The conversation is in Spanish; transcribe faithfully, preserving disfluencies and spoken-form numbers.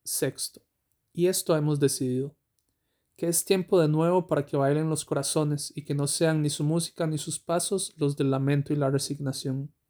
Sexto. Y esto hemos decidido, que es tiempo de nuevo para que bailen los corazones y que no sean ni su música ni sus pasos los del lamento y la resignación.